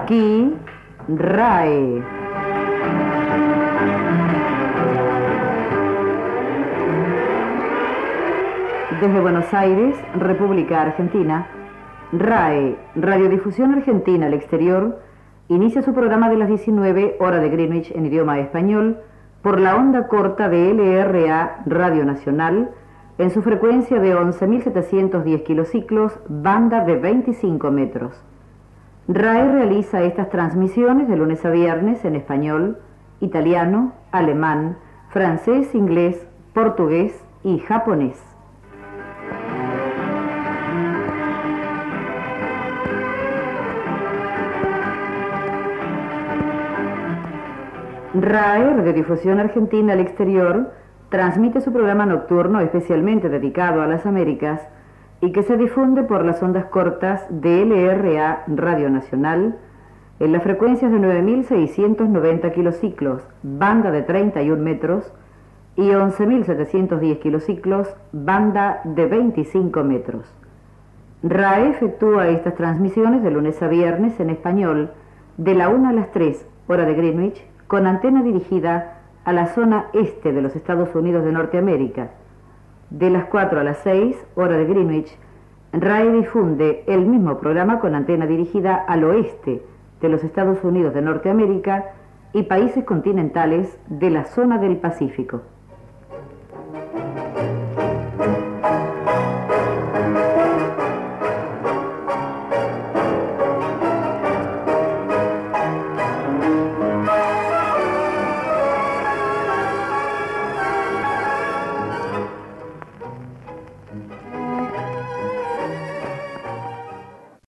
Aquí, RAE. Desde Buenos Aires, República Argentina, RAE, Radiodifusión Argentina al Exterior, inicia su programa de las 19 horas de Greenwich en idioma español por la onda corta de LRA Radio Nacional en su frecuencia de 11.710 kilociclos, banda de 25 metros. RAE realiza estas transmisiones de lunes a viernes en español, italiano, alemán, francés, inglés, portugués y japonés. RAE, Radiodifusión Argentina al Exterior, transmite su programa nocturno especialmente dedicado a las Américas y que se difunde por las ondas cortas de LRA Radio Nacional en las frecuencias de 9.690 kilociclos, banda de 31 metros, y 11.710 kilociclos, banda de 25 metros. RAE efectúa estas transmisiones de lunes a viernes en español de la 1 a las 3, hora de Greenwich, con antena dirigida a la zona este de los Estados Unidos de Norteamérica. De las 4 a las 6, hora de Greenwich, RAE difunde el mismo programa con antena dirigida al oeste de los Estados Unidos de Norteamérica y países continentales de la zona del Pacífico.